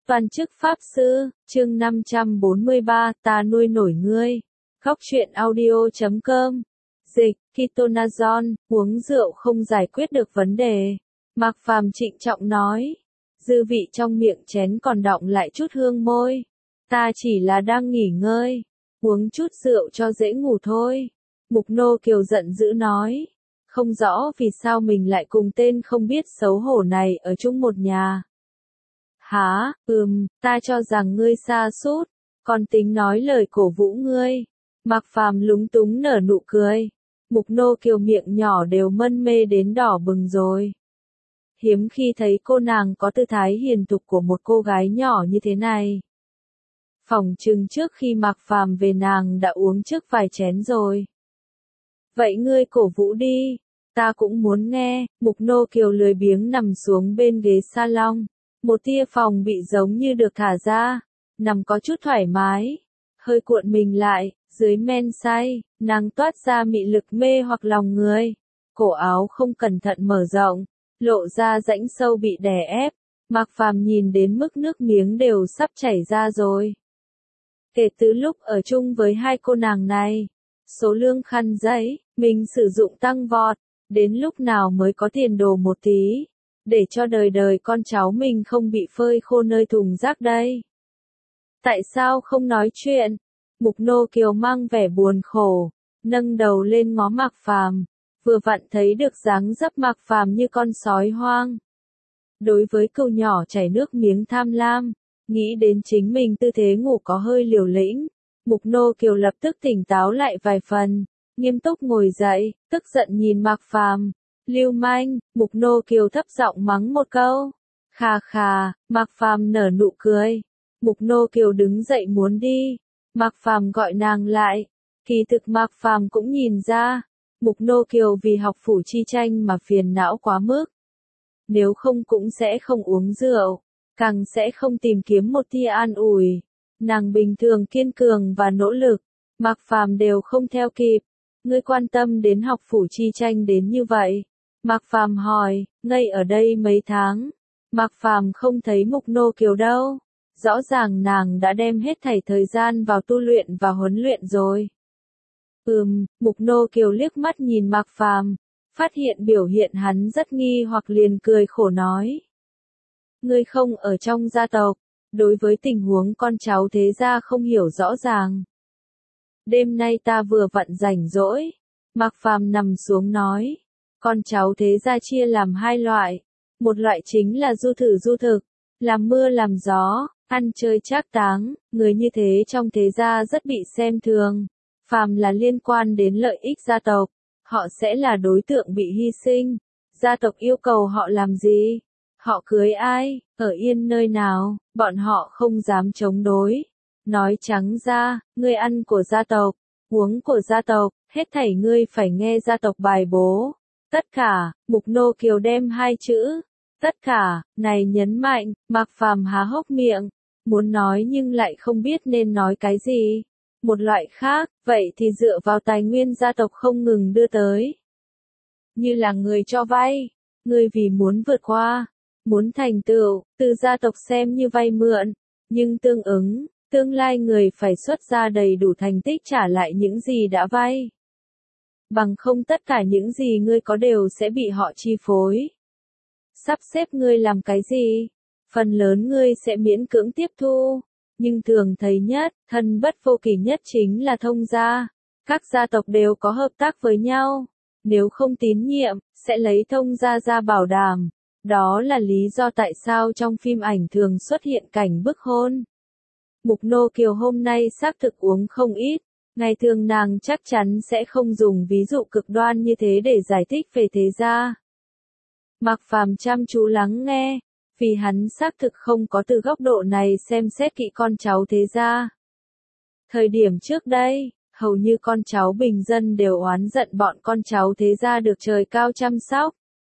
Toàn chức Pháp Sư, chương 543, ta nuôi nổi ngươi. Góc truyện audio.com. Dịch, Ketonazole, uống rượu không giải quyết được vấn đề. Mạc Phàm trịnh trọng nói. Dư vị trong miệng chén còn đọng lại chút hương môi. Ta chỉ là đang nghỉ ngơi. Uống chút rượu cho dễ ngủ thôi. Mục Nô Kiều giận dữ nói. Không rõ vì sao mình lại cùng tên không biết xấu hổ này ở chung một nhà. Hả, ta cho rằng ngươi sa sút, còn tính nói lời cổ vũ ngươi. Mạc Phàm lúng túng nở nụ cười. Mục Nô Kiều miệng nhỏ đều mân mê đến đỏ bừng rồi. Hiếm khi thấy cô nàng có tư thái hiền thục của một cô gái nhỏ như thế này. Phỏng chừng trước khi Mạc Phàm về nàng đã uống trước vài chén rồi. Vậy ngươi cổ vũ đi, ta cũng muốn nghe. Mục Nô Kiều lười biếng nằm xuống bên ghế salon. Một tia phòng bị giống như được thả ra, nằm có chút thoải mái, hơi cuộn mình lại, dưới men say, nàng toát ra mị lực mê hoặc lòng người. Cổ áo không cẩn thận mở rộng, lộ ra rãnh sâu bị đè ép, Mạc Phàm nhìn đến mức nước miếng đều sắp chảy ra rồi. Kể từ lúc ở chung với hai cô nàng này, số lương khăn giấy, mình sử dụng tăng vọt, đến lúc nào mới có tiền đồ một tí. Để cho đời đời con cháu mình không bị phơi khô nơi thùng rác đây. Tại sao không nói chuyện? Mục Nô Kiều mang vẻ buồn khổ, nâng đầu lên ngó Mạc Phàm, vừa vặn thấy được dáng dấp Mạc Phàm như con sói hoang. Đối với cừu nhỏ chảy nước miếng tham lam, nghĩ đến chính mình tư thế ngủ có hơi liều lĩnh, Mục Nô Kiều lập tức tỉnh táo lại vài phần, nghiêm túc ngồi dậy, tức giận nhìn Mạc Phàm. Lưu manh, Mục Nô Kiều thấp giọng mắng một câu. Khà khà, Mạc Phàm nở nụ cười. Mục Nô Kiều đứng dậy muốn đi. Mạc Phàm gọi nàng lại. Kỳ thực Mạc Phàm cũng nhìn ra. Mục Nô Kiều vì học phủ chi tranh mà phiền não quá mức. Nếu không cũng sẽ không uống rượu. Càng sẽ không tìm kiếm một tia an ủi. Nàng bình thường kiên cường và nỗ lực. Mạc Phàm đều không theo kịp. Ngươi quan tâm đến học phủ chi tranh đến như vậy. Mạc Phàm hỏi, ngây ở đây mấy tháng, Mạc Phàm không thấy Mục Nô Kiều đâu, rõ ràng nàng đã đem hết thảy thời gian vào tu luyện và huấn luyện rồi. Mục Nô Kiều liếc mắt nhìn Mạc Phàm, phát hiện biểu hiện hắn rất nghi hoặc liền cười khổ nói. Ngươi không ở trong gia tộc, đối với tình huống con cháu thế gia không hiểu rõ ràng. Đêm nay ta vừa vặn rảnh rỗi, Mạc Phàm nằm xuống nói. Con cháu thế gia chia làm hai loại. Một loại chính là du thử du thực, làm mưa làm gió, ăn chơi trác táng, người như thế trong thế gia rất bị xem thường. Phàm là liên quan đến lợi ích gia tộc, họ sẽ là đối tượng bị hy sinh. Gia tộc yêu cầu họ làm gì? Họ cưới ai, ở yên nơi nào, bọn họ không dám chống đối. Nói trắng ra, ngươi ăn của gia tộc, uống của gia tộc, hết thảy ngươi phải nghe gia tộc bài bố. Tất cả, Mục Nô Kiều đem hai chữ, tất cả, này nhấn mạnh, Mạc Phàm há hốc miệng, muốn nói nhưng lại không biết nên nói cái gì. Một loại khác, vậy thì dựa vào tài nguyên gia tộc không ngừng đưa tới. Như là người cho vay, người vì muốn vượt qua, muốn thành tựu, từ gia tộc xem như vay mượn, nhưng tương ứng, tương lai người phải xuất ra đầy đủ thành tích trả lại những gì đã vay. Bằng không tất cả những gì ngươi có đều sẽ bị họ chi phối. Sắp xếp ngươi làm cái gì? Phần lớn ngươi sẽ miễn cưỡng tiếp thu. Nhưng thường thấy nhất, thân bất vô kỷ nhất chính là thông gia. Các gia tộc đều có hợp tác với nhau. Nếu không tín nhiệm, sẽ lấy thông gia ra bảo đảm. Đó là lý do tại sao trong phim ảnh thường xuất hiện cảnh bức hôn. Mục Nô Kiều hôm nay xác thực uống không ít. Ngày thường nàng chắc chắn sẽ không dùng ví dụ cực đoan như thế để giải thích về thế gia. Mạc Phàm chăm chú lắng nghe, vì hắn xác thực không có từ góc độ này xem xét kỹ con cháu thế gia. Thời điểm trước đây, hầu như con cháu bình dân đều oán giận bọn con cháu thế gia được trời cao chăm sóc.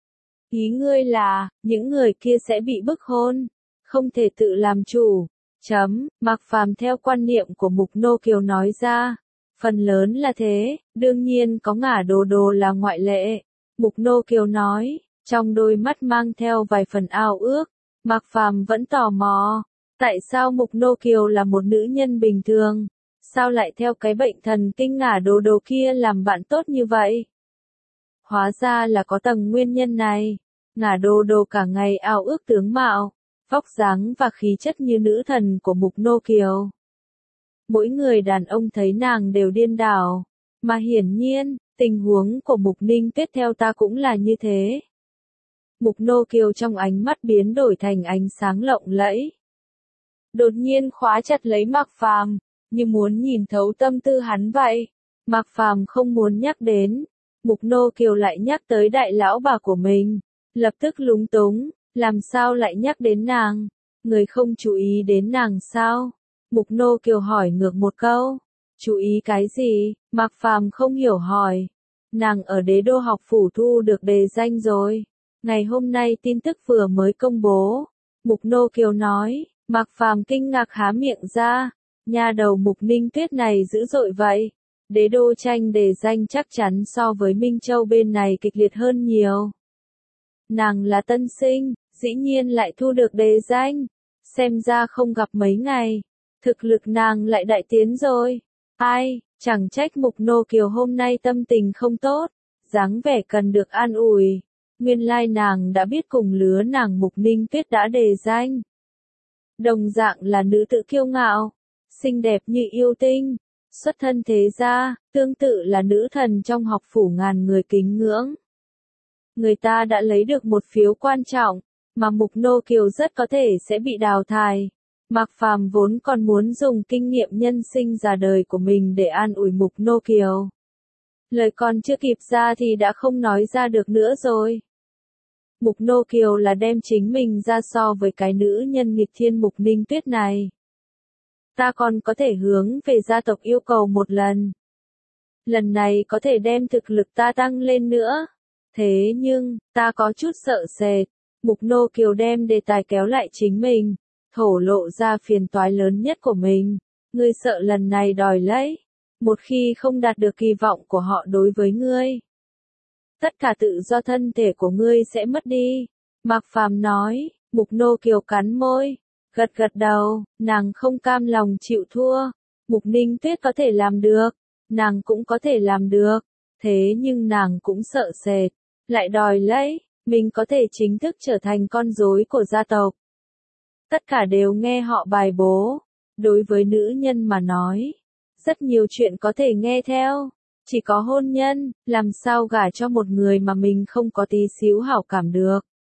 Ý ngươi là, những người kia sẽ bị bức hôn, không thể tự làm chủ. Mạc Phàm theo quan niệm của Mục Nô Kiều nói ra. Phần lớn là thế, đương nhiên có ngả đồ đồ là ngoại lệ. Mục Nô Kiều nói, trong đôi mắt mang theo vài phần ao ước. Mạc Phàm vẫn tò mò. Tại sao Mục Nô Kiều là một nữ nhân bình thường? Sao lại theo cái bệnh thần kinh ngả đồ đồ kia làm bạn tốt như vậy? Hóa ra là có tầng nguyên nhân này. Ngả đồ đồ cả ngày ao ước tướng mạo, vóc dáng và khí chất như nữ thần của Mục Nô Kiều. Mỗi người đàn ông thấy nàng đều điên đảo. Mà hiển nhiên, tình huống của Mục Ninh Tuyết theo ta cũng là như thế. Mục Nô Kiều trong ánh mắt biến đổi thành ánh sáng lộng lẫy. Đột nhiên khóa chặt lấy Mạc Phàm, như muốn nhìn thấu tâm tư hắn vậy. Mạc Phàm không muốn nhắc đến. Mục Nô Kiều lại nhắc tới đại lão bà của mình. Lập tức lúng túng, làm sao lại nhắc đến nàng? Người không chú ý đến nàng sao? Mục Nô Kiều hỏi ngược một câu. Chú ý cái gì? Mạc Phàm không hiểu hỏi. Nàng ở Đế Đô học phủ thu được đề danh rồi. Ngày hôm nay tin tức vừa mới công bố. Mục Nô Kiều nói. Mạc Phàm kinh ngạc há miệng ra. Nha đầu Mục Ninh Tuyết này dữ dội vậy. Đế Đô tranh đề danh chắc chắn so với Minh Châu bên này kịch liệt hơn nhiều. Nàng là tân sinh, dĩ nhiên lại thu được đề danh. Xem ra không gặp mấy ngày. Thực lực nàng lại đại tiến rồi. Ai, chẳng trách Mục Nô Kiều hôm nay tâm tình không tốt. Dáng vẻ cần được an ủi. Nguyên lai nàng đã biết cùng lứa nàng Mục Ninh Tuyết đã đề danh. Đồng dạng là nữ tự kiêu ngạo. Xinh đẹp như yêu tinh. Xuất thân thế gia, tương tự là nữ thần trong học phủ ngàn người kính ngưỡng. Người ta đã lấy được một phiếu quan trọng, mà Mục Nô Kiều rất có thể sẽ bị đào thải. Mạc Phàm vốn còn muốn dùng kinh nghiệm nhân sinh già đời của mình để an ủi Mục Nô Kiều. Lời còn chưa kịp ra thì đã không nói ra được nữa rồi. Mục Nô Kiều là đem chính mình ra so với cái nữ nhân nghịch thiên Mục Ninh Tuyết này. Ta còn có thể hướng về gia tộc yêu cầu một lần. Lần này có thể đem thực lực ta tăng lên nữa. Thế nhưng, ta có chút sợ sệt. Mục Nô Kiều đem đề tài kéo lại chính mình. Thổ lộ ra phiền toái lớn nhất của mình. Ngươi sợ lần này đòi lấy. Một khi không đạt được kỳ vọng của họ đối với ngươi. Tất cả tự do thân thể của ngươi sẽ mất đi. Mạc Phàm nói. Mục Nô Kiều cắn môi. Gật gật đầu, nàng không cam lòng chịu thua. Mục Ninh Tuyết có thể làm được. Nàng cũng có thể làm được. Thế nhưng nàng cũng sợ sệt. Lại đòi lấy. Mình có thể chính thức trở thành con rối của gia tộc. Tất cả đều nghe họ bài bố. Đối với nữ nhân mà nói. Rất nhiều chuyện có thể nghe theo. Chỉ có hôn nhân, làm sao gả cho một người mà mình không có tí xíu hảo cảm được.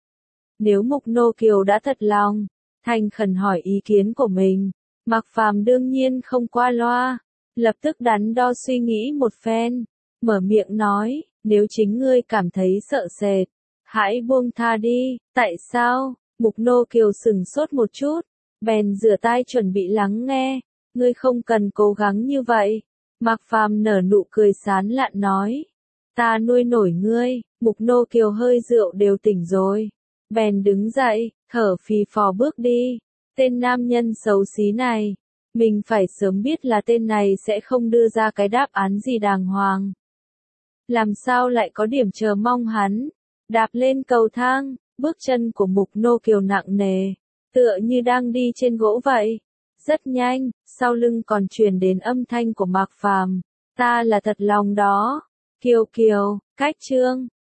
Nếu Mục Nô Kiều đã thật lòng, thành khẩn hỏi ý kiến của mình, Mạc Phàm đương nhiên không qua loa. Lập tức đắn đo suy nghĩ một phen. Mở miệng nói, nếu chính ngươi cảm thấy sợ sệt, hãy buông tha đi. Tại sao? Mục Nô Kiều sửng sốt một chút. Bèn rửa tai chuẩn bị lắng nghe. Ngươi không cần cố gắng như vậy. Mạc Phàm nở nụ cười sán lạn nói. Ta nuôi nổi ngươi. Mục Nô Kiều hơi rượu đều tỉnh rồi. Bèn đứng dậy, thở phì phò bước đi. Tên nam nhân xấu xí này. Mình phải sớm biết là tên này sẽ không đưa ra cái đáp án gì đàng hoàng. Làm sao lại có điểm chờ mong hắn. Đạp lên cầu thang, bước chân của Mục Nô Kiều nặng nề. Tựa như đang đi trên gỗ vậy. Rất nhanh, sau lưng còn truyền đến âm thanh của Mạc Phàm. Ta là thật lòng đó. Kiều Kiều, cách chương.